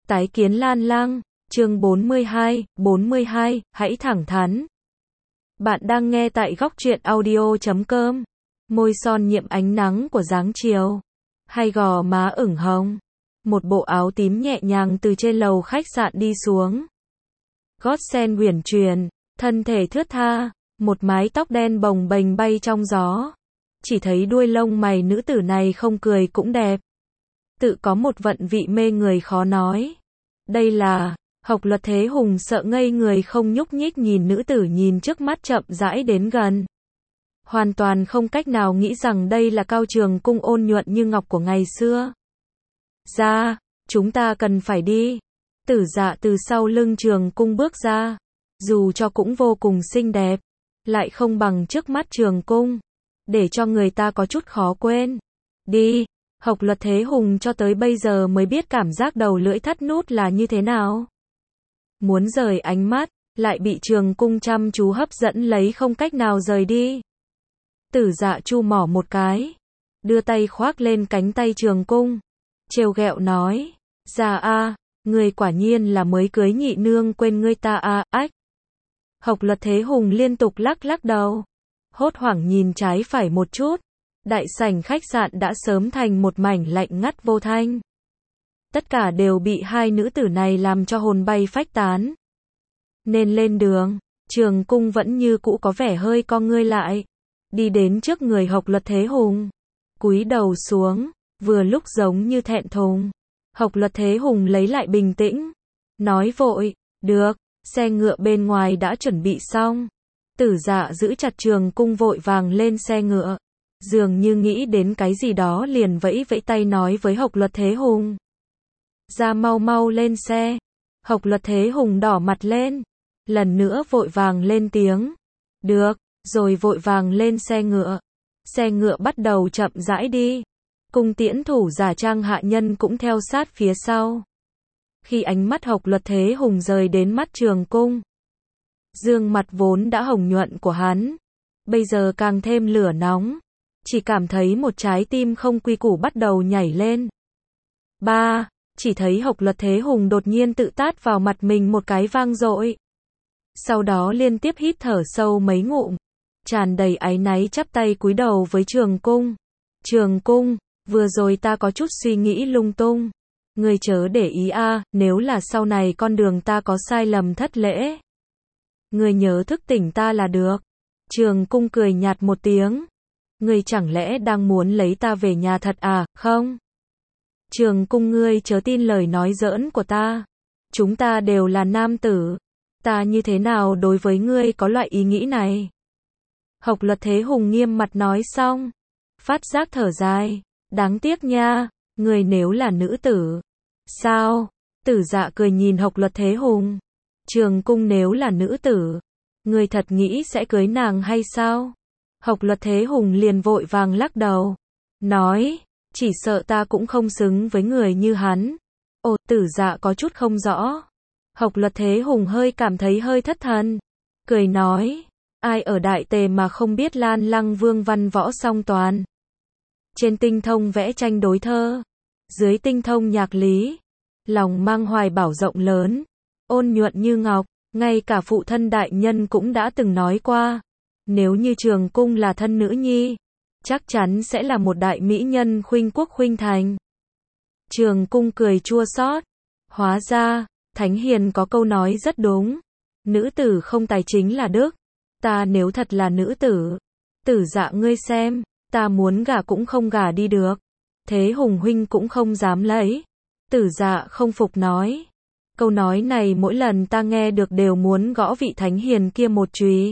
Tái kiến Lan Lang, chương 42, hãy thẳng thắn. Bạn đang nghe tại góc truyện audio.com. Môi son nhiệm ánh nắng của dáng chiều, hai gò má ửng hồng, một bộ áo tím nhẹ nhàng từ trên lầu khách sạn đi xuống. Gót sen uyển chuyển, thân thể thướt tha, một mái tóc đen bồng bềnh bay trong gió. Chỉ thấy đuôi lông mày nữ tử này không cười cũng đẹp. Tự có một vận vị mê người khó nói. Đây là, Hộc Luật Thế Hùng sợ ngây người không nhúc nhích nhìn nữ tử nhìn trước mắt chậm rãi đến gần. Hoàn toàn không cách nào nghĩ rằng đây là Cao Trường Cung ôn nhuận như ngọc của ngày xưa. Ra, chúng ta cần phải đi. Tử Dạ từ sau lưng Trường Cung bước ra. Dù cho cũng vô cùng xinh đẹp, lại không bằng trước mắt Trường Cung, để cho người ta có chút khó quên. Đi. Hộc Luật Thế Hùng cho tới bây giờ mới biết cảm giác đầu lưỡi thắt nút là như thế nào. Muốn rời ánh mắt, lại bị Trường Cung chăm chú hấp dẫn lấy không cách nào rời đi. Tử Dạ chu mỏ một cái, đưa tay khoác lên cánh tay Trường Cung, trêu ghẹo nói, Dạ a, người quả nhiên là mới cưới nhị nương quên ngươi ta a, ách. Hộc Luật Thế Hùng liên tục lắc lắc đầu, hốt hoảng nhìn trái phải một chút. Đại sảnh khách sạn đã sớm thành một mảnh lạnh ngắt vô thanh. Tất cả đều bị hai nữ tử này làm cho hồn bay phách tán. Nên lên đường, Trường Cung vẫn như cũ có vẻ hơi co ngươi lại. Đi đến trước người Hộc Luật Thế Hùng, cúi đầu xuống, vừa lúc giống như thẹn thùng. Hộc Luật Thế Hùng lấy lại bình tĩnh, nói vội, được, xe ngựa bên ngoài đã chuẩn bị xong. Tử Dạ giữ chặt Trường Cung vội vàng lên xe ngựa. Dường như nghĩ đến cái gì đó liền vẫy vẫy tay nói với Hộc Luật Thế Hùng. Ra mau mau lên xe. Hộc Luật Thế Hùng đỏ mặt lên. Lần nữa vội vàng lên tiếng. Được, rồi vội vàng lên xe ngựa. Xe ngựa bắt đầu chậm rãi đi. Cung tiễn thủ giả trang hạ nhân cũng theo sát phía sau. Khi ánh mắt Hộc Luật Thế Hùng rời đến mắt Trường Cung, gương mặt vốn đã hồng nhuận của hắn, bây giờ càng thêm lửa nóng. Chỉ cảm thấy một trái tim không quy củ bắt đầu nhảy lên. Chỉ thấy Hộc Luật Thế Hùng đột nhiên tự tát vào mặt mình một cái vang dội. Sau đó liên tiếp hít thở sâu mấy ngụm, tràn đầy áy náy chắp tay cúi đầu với Trường Cung. Trường Cung, vừa rồi ta có chút suy nghĩ lung tung. Ngươi chớ để ý a, nếu là sau này con đường ta có sai lầm thất lễ, ngươi nhớ thức tỉnh ta là được. Trường Cung cười nhạt một tiếng. Ngươi chẳng lẽ đang muốn lấy ta về nhà thật à, không? Trường Cung ngươi chớ tin lời nói giỡn của ta. Chúng ta đều là nam tử. Ta như thế nào đối với ngươi có loại ý nghĩ này? Hộc Luật Thế Hùng nghiêm mặt nói xong. Phát giác thở dài. Đáng tiếc nha, ngươi nếu là nữ tử. Sao? Tử Dạ cười nhìn Hộc Luật Thế Hùng. Trường Cung nếu là nữ tử, ngươi thật nghĩ sẽ cưới nàng hay sao? Hộc Luật Thế Hùng liền vội vàng lắc đầu, nói, chỉ sợ ta cũng không xứng với người như hắn. Ồ, Tử Dạ có chút không rõ. Hộc Luật Thế Hùng hơi cảm thấy hơi thất thần, cười nói, ai ở Đại Tề mà không biết Lan Lăng Vương văn võ song toàn. Trên tinh thông vẽ tranh đối thơ, dưới tinh thông nhạc lý, lòng mang hoài bão rộng lớn, ôn nhuận như ngọc, ngay cả phụ thân đại nhân cũng đã từng nói qua. Nếu như Trường Cung là thân nữ nhi, chắc chắn sẽ là một đại mỹ nhân khuynh quốc khuynh thành. Trường Cung cười chua xót. Hóa ra, Thánh Hiền có câu nói rất đúng. Nữ tử không tài chính là đức. Ta nếu thật là nữ tử, Tử Dạ ngươi xem, ta muốn gả cũng không gả đi được. Thế Hùng huynh cũng không dám lấy. Tử Dạ không phục nói. Câu nói này mỗi lần ta nghe được đều muốn gõ vị Thánh Hiền kia một chùy.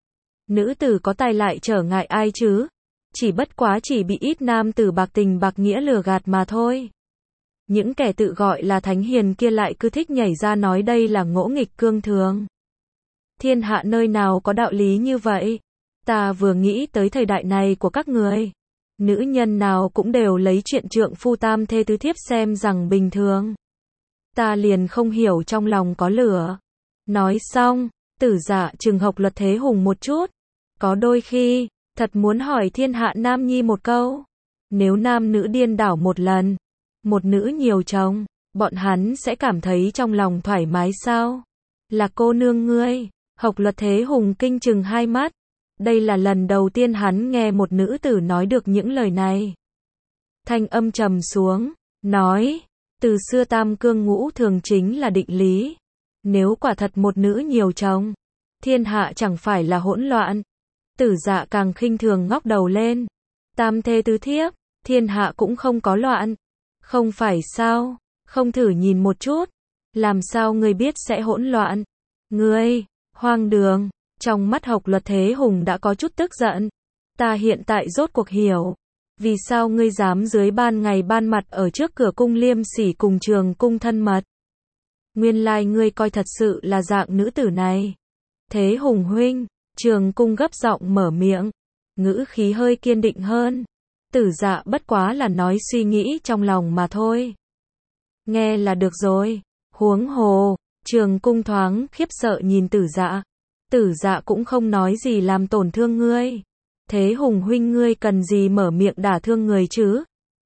Nữ tử có tài lại trở ngại ai chứ? Chỉ bất quá chỉ bị ít nam tử bạc tình bạc nghĩa lừa gạt mà thôi. Những kẻ tự gọi là Thánh Hiền kia lại cứ thích nhảy ra nói đây là ngỗ nghịch cương thường. Thiên hạ nơi nào có đạo lý như vậy? Ta vừa nghĩ tới thời đại này của các người, nữ nhân nào cũng đều lấy chuyện trượng phu tam thê tứ thiếp xem rằng bình thường. Ta liền không hiểu trong lòng có lửa. Nói xong, Tử Dạ trừng Hộc Luật Thế Hùng một chút. Có đôi khi, thật muốn hỏi thiên hạ nam nhi một câu. Nếu nam nữ điên đảo một lần, một nữ nhiều chồng, bọn hắn sẽ cảm thấy trong lòng thoải mái sao? Là cô nương ngươi. Hộc Luật Thế Hùng kinh trừng hai mắt. Đây là lần đầu tiên hắn nghe một nữ tử nói được những lời này. Thanh âm trầm xuống, nói, từ xưa tam cương ngũ thường chính là định lý. Nếu quả thật một nữ nhiều chồng, thiên hạ chẳng phải là hỗn loạn. Tử Dạ càng khinh thường ngóc đầu lên. Tam thê tứ thiếp, thiên hạ cũng không có loạn. Không phải sao, không thử nhìn một chút. Làm sao ngươi biết sẽ hỗn loạn? Ngươi, hoang đường. Trong mắt Hộc Luật Thế Hùng đã có chút tức giận. Ta hiện tại rốt cuộc hiểu. Vì sao ngươi dám dưới ban ngày ban mặt ở trước cửa cung liêm sỉ cùng Trường Cung thân mật? Nguyên lai ngươi coi thật sự là dạng nữ tử này. Thế Hùng huynh, Trường Cung gấp giọng mở miệng, ngữ khí hơi kiên định hơn. Tử Dạ bất quá là nói suy nghĩ trong lòng mà thôi. Nghe là được rồi. Huống hồ, Trường Cung thoáng khiếp sợ nhìn Tử Dạ. Tử Dạ cũng không nói gì làm tổn thương ngươi. Thế Hùng huynh ngươi cần gì mở miệng đả thương người chứ?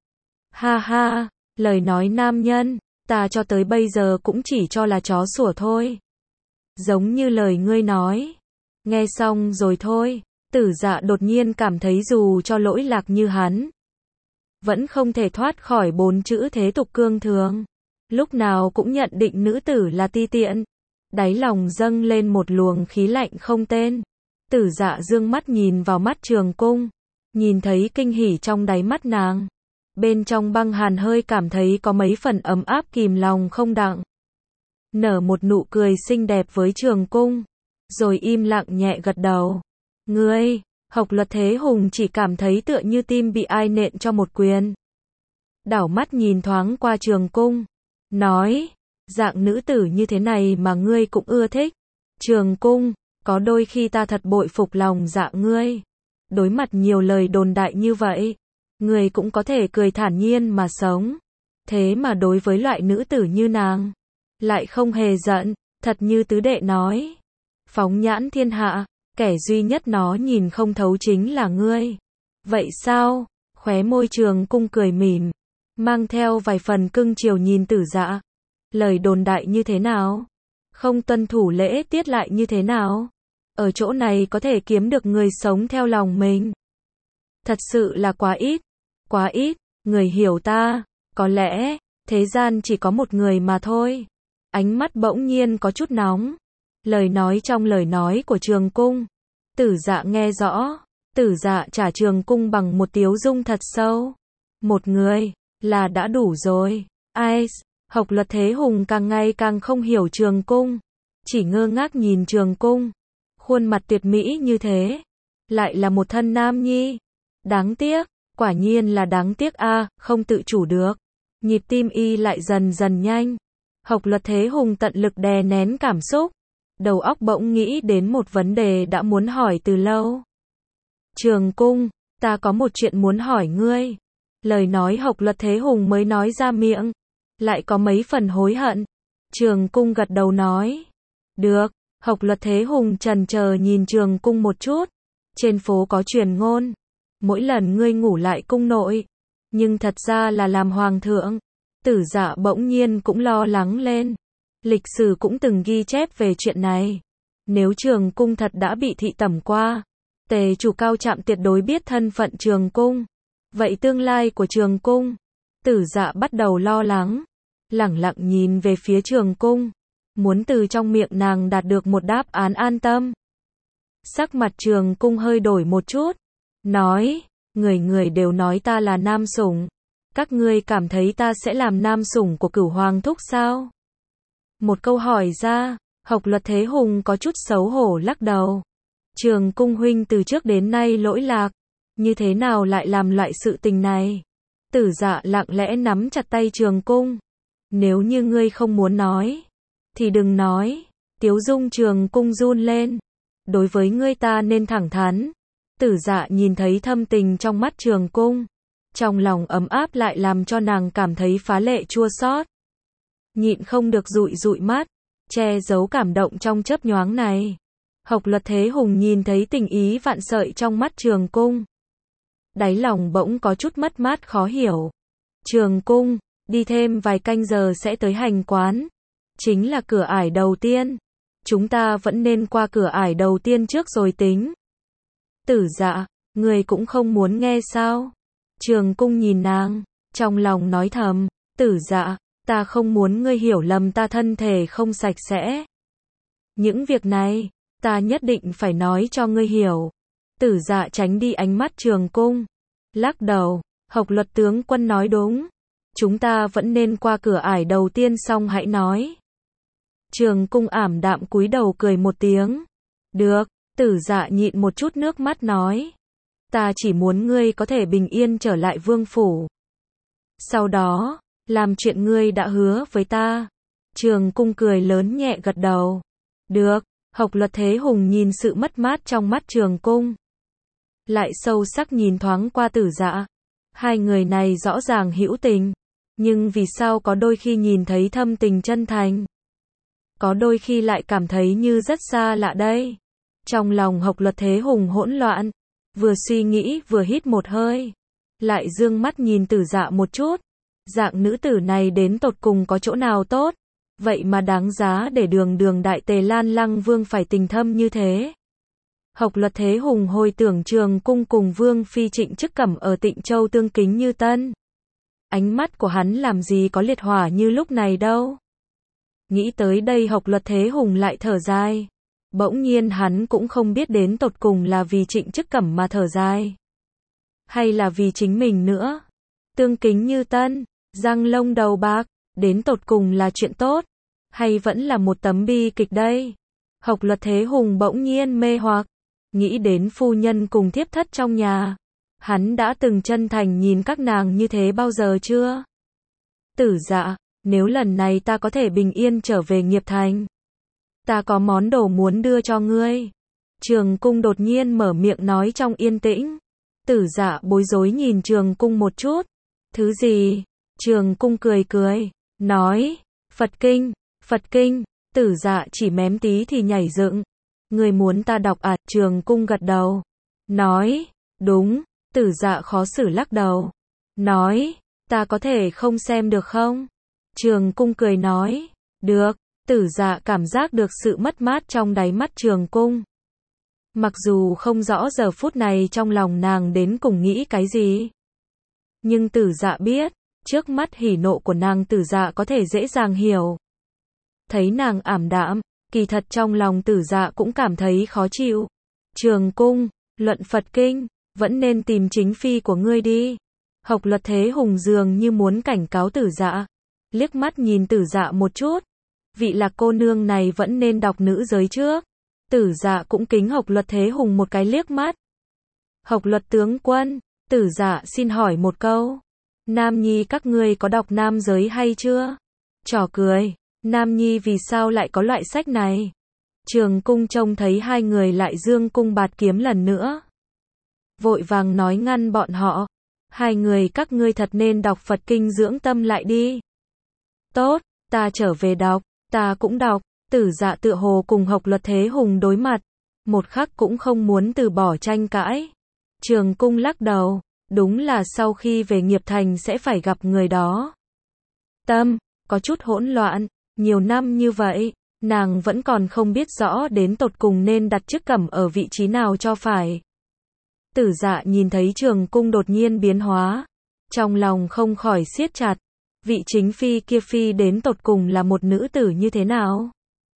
Ha ha, lời nói nam nhân, ta cho tới bây giờ cũng chỉ cho là chó sủa thôi. Giống như lời ngươi nói. Nghe xong rồi thôi, Tử Dạ đột nhiên cảm thấy dù cho lỗi lạc như hắn, vẫn không thể thoát khỏi 4 chữ thế tục cương thường. Lúc nào cũng nhận định nữ tử là ti tiện. Đáy lòng dâng lên một luồng khí lạnh không tên. Tử Dạ dương mắt nhìn vào mắt Trường Cung, nhìn thấy kinh hỉ trong đáy mắt nàng. Bên trong băng hàn hơi cảm thấy có mấy phần ấm áp kìm lòng không đặng. Nở một nụ cười xinh đẹp với Trường Cung, rồi im lặng nhẹ gật đầu. Ngươi, Hộc Luật Thế Hùng chỉ cảm thấy tựa như tim bị ai nện cho một quyền. Đảo mắt nhìn thoáng qua Trường Cung, nói, dạng nữ tử như thế này mà ngươi cũng ưa thích. Trường Cung, có đôi khi ta thật bội phục lòng dạ ngươi. Đối mặt nhiều lời đồn đại như vậy, ngươi cũng có thể cười thản nhiên mà sống. Thế mà đối với loại nữ tử như nàng, lại không hề giận, thật như tứ đệ nói. Phóng nhãn thiên hạ, kẻ duy nhất nó nhìn không thấu chính là ngươi. Vậy sao? Khóe môi Trường Cung cười mỉm, mang theo vài phần cưng chiều nhìn Tử Dạ. Lời đồn đại như thế nào? Không tuân thủ lễ tiết lại như thế nào? Ở chỗ này có thể kiếm được người sống theo lòng mình. Thật sự là quá ít, người hiểu ta, có lẽ, thế gian chỉ có một người mà thôi. Ánh mắt bỗng nhiên có chút nóng. Lời nói trong lời nói của Trường Cung. Tử Dạ nghe rõ, Tử Dạ trả Trường Cung bằng một tiếu dung thật sâu. Một người, là đã đủ rồi. Ai? Hộc Luật Thế Hùng càng ngày càng không hiểu Trường Cung. Chỉ ngơ ngác nhìn Trường Cung. Khuôn mặt tuyệt mỹ như thế. Lại là một thân nam nhi. Đáng tiếc, quả nhiên là đáng tiếc a, không tự chủ được. Nhịp tim y lại dần dần nhanh. Hộc Luật Thế Hùng tận lực đè nén cảm xúc. Đầu óc bỗng nghĩ đến một vấn đề đã muốn hỏi từ lâu. Trường Cung, ta có một chuyện muốn hỏi ngươi. Lời nói Hộc Luật Thế Hùng mới nói ra miệng, lại có mấy phần hối hận. Trường Cung gật đầu nói. Được. Hộc Luật Thế Hùng chần chờ nhìn Trường Cung một chút. Trên phố có truyền ngôn, mỗi lần ngươi ngủ lại cung nội, nhưng thật ra là làm hoàng thượng. Tử Dạ bỗng nhiên cũng lo lắng lên. Lịch sử cũng từng ghi chép về chuyện này. Nếu Trường Cung thật đã bị thị tẩm qua, Tề chủ Cao Trạm tuyệt đối biết thân phận Trường Cung. Vậy tương lai của Trường Cung? Tử Dạ bắt đầu lo lắng, lẳng lặng nhìn về phía Trường Cung, muốn từ trong miệng nàng đạt được một đáp án an tâm. Sắc mặt Trường Cung hơi đổi một chút, nói, người người đều nói ta là nam sủng. Các ngươi cảm thấy ta sẽ làm nam sủng của Cửu Hoàng thúc sao? Một câu hỏi ra, Hộc Luật Thế Hùng có chút xấu hổ lắc đầu. Trường Cung huynh từ trước đến nay lỗi lạc, như thế nào lại làm loại sự tình này? Tử Dạ lặng lẽ nắm chặt tay Trường Cung. Nếu như ngươi không muốn nói, thì đừng nói. Tiếu dung Trường Cung run lên. Đối với ngươi ta nên thẳng thắn. Tử Dạ nhìn thấy thâm tình trong mắt Trường Cung, trong lòng ấm áp lại làm cho nàng cảm thấy phá lệ chua xót. Nhịn không được dụi dụi mắt, che giấu cảm động trong chớp nhoáng này. Hộc Luật Thế Hùng nhìn thấy tình ý vạn sợi trong mắt Trường Cung, đáy lòng bỗng có chút mất mát khó hiểu. Trường Cung, đi thêm vài canh giờ sẽ tới hành quán. Chính là cửa ải đầu tiên. Chúng ta vẫn nên qua cửa ải đầu tiên trước rồi tính. Tử Dạ, người cũng không muốn nghe sao? Trường Cung nhìn nàng, trong lòng nói thầm, Tử Dạ, ta không muốn ngươi hiểu lầm ta thân thể không sạch sẽ. Những việc này, ta nhất định phải nói cho ngươi hiểu. Tử Dạ tránh đi ánh mắt Trường Cung, lắc đầu, Hộc Luật tướng quân nói đúng. Chúng ta vẫn nên qua cửa ải đầu tiên xong hãy nói. Trường Cung ảm đạm cúi đầu cười một tiếng. Được, Tử Dạ nhịn một chút nước mắt nói. Ta chỉ muốn ngươi có thể bình yên trở lại vương phủ. Sau đó, làm chuyện ngươi đã hứa với ta. Trường Cung cười lớn nhẹ gật đầu. Được, Hộc Luật Thế Hùng nhìn sự mất mát trong mắt Trường Cung. Lại sâu sắc nhìn thoáng qua Tử Dạ. Hai người này rõ ràng hữu tình. Nhưng vì sao có đôi khi nhìn thấy thâm tình chân thành? Có đôi khi lại cảm thấy như rất xa lạ đây. Trong lòng Hộc Luật Thế Hùng hỗn loạn. Vừa suy nghĩ vừa hít một hơi. Lại dương mắt nhìn Tử Dạ một chút. Dạng nữ tử này đến tột cùng có chỗ nào tốt? Vậy mà đáng giá để đường đại tề Lan Lăng Vương phải tình thâm như thế. Hộc Luật Thế Hùng hồi tưởng Trường Cung cùng Vương Phi Trịnh Chức Cẩm ở Tịnh Châu tương kính như tân. Ánh mắt của hắn làm gì có liệt hỏa như lúc này đâu. Nghĩ tới đây Hộc Luật Thế Hùng lại thở dài. Bỗng nhiên hắn cũng không biết đến tột cùng là vì Trịnh Chức Cẩm mà thở dài. Hay là vì chính mình nữa. Tương kính như tân, răng lông đầu bạc, đến tột cùng là chuyện tốt. Hay vẫn là một tấm bi kịch đây. Hộc Luật Thế Hùng bỗng nhiên mê hoặc. Nghĩ đến phu nhân cùng thiếp thất trong nhà. Hắn đã từng chân thành nhìn các nàng như thế bao giờ chưa? Tử Dạ, nếu lần này ta có thể bình yên trở về Nghiệp Thành, ta có món đồ muốn đưa cho ngươi. Trường Cung đột nhiên mở miệng nói trong yên tĩnh. Tử Dạ bối rối nhìn Trường Cung một chút. Thứ gì? Trường Cung cười cười, nói, Phật Kinh, Phật Kinh. Tử Dạ chỉ mém tí thì nhảy dựng. Người muốn ta đọc à? Trường Cung gật đầu, nói, đúng. Tử Dạ khó xử lắc đầu, nói, ta có thể không xem được không? Trường Cung cười nói, được. Tử Dạ cảm giác được sự mất mát trong đáy mắt Trường Cung. Mặc dù không rõ giờ phút này trong lòng nàng đến cùng nghĩ cái gì. Nhưng Tử Dạ biết, trước mắt hỉ nộ của nàng Tử Dạ có thể dễ dàng hiểu. Thấy nàng ảm đạm, kỳ thật trong lòng Tử Dạ cũng cảm thấy khó chịu. Trường Cung, luận Phật Kinh, vẫn nên tìm chính phi của ngươi đi. Hộc Luật Thế Hùng dường như muốn cảnh cáo Tử Dạ. Liếc mắt nhìn Tử Dạ một chút. Vị Lạc cô nương này vẫn nên đọc nữ giới trước. Tử Dạ cũng kính Hộc Luật Thế Hùng một cái liếc mắt. Hộc Luật tướng quân, Tử Dạ xin hỏi một câu. Nam Nhi các ngươi có đọc nam giới hay chưa? Trò cười, Nam Nhi vì sao lại có loại sách này? Trường Cung trông thấy hai người lại dương cung bạt kiếm lần nữa. Vội vàng nói ngăn bọn họ. Hai người các ngươi thật nên đọc Phật Kinh dưỡng tâm lại đi. Tốt, ta trở về đọc, ta cũng đọc. Tử Dạ tựa hồ cùng Hộc Luật Thế Hùng đối mặt. Một khắc cũng không muốn từ bỏ tranh cãi. Trường Cung lắc đầu, đúng là sau khi về Nghiệp Thành sẽ phải gặp người đó. Tâm, có chút hỗn loạn, nhiều năm như vậy, nàng vẫn còn không biết rõ đến tột cùng nên đặt Chức Cẩm ở vị trí nào cho phải. Tử Dạ nhìn thấy Trường Cung đột nhiên biến hóa, trong lòng không khỏi siết chặt. Vị chính phi kia phi đến tột cùng là một nữ tử như thế nào?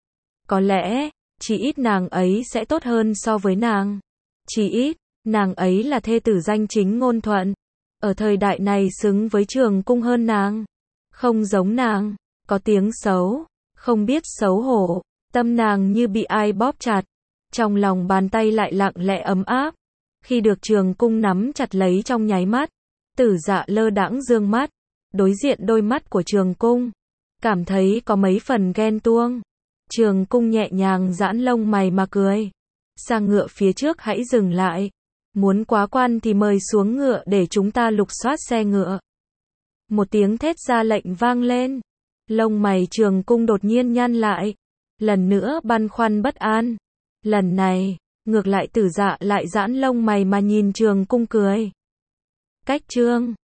Có lẽ, chỉ ít nàng ấy sẽ tốt hơn so với nàng. Chỉ ít, nàng ấy là thê tử danh chính ngôn thuận. Ở thời đại này xứng với Trường Cung hơn nàng. Không giống nàng, có tiếng xấu, không biết xấu hổ. Tâm nàng như bị ai bóp chặt. Trong lòng bàn tay lại lặng lẽ ấm áp. Khi được Trường Cung nắm chặt lấy trong nháy mắt, Tử Dạ lơ đãng dương mắt, đối diện đôi mắt của Trường Cung, cảm thấy có mấy phần ghen tuông. Trường Cung nhẹ nhàng giãn lông mày mà cười. Sang ngựa phía trước hãy dừng lại. Muốn quá quan thì mời xuống ngựa để chúng ta lục soát xe ngựa. Một tiếng thét ra lệnh vang lên. Lông mày Trường Cung đột nhiên nhăn lại. Lần nữa băn khoăn bất an. Lần này, ngược lại Tử Dạ lại giãn lông mày mà nhìn Trường Cung cười. Cách chương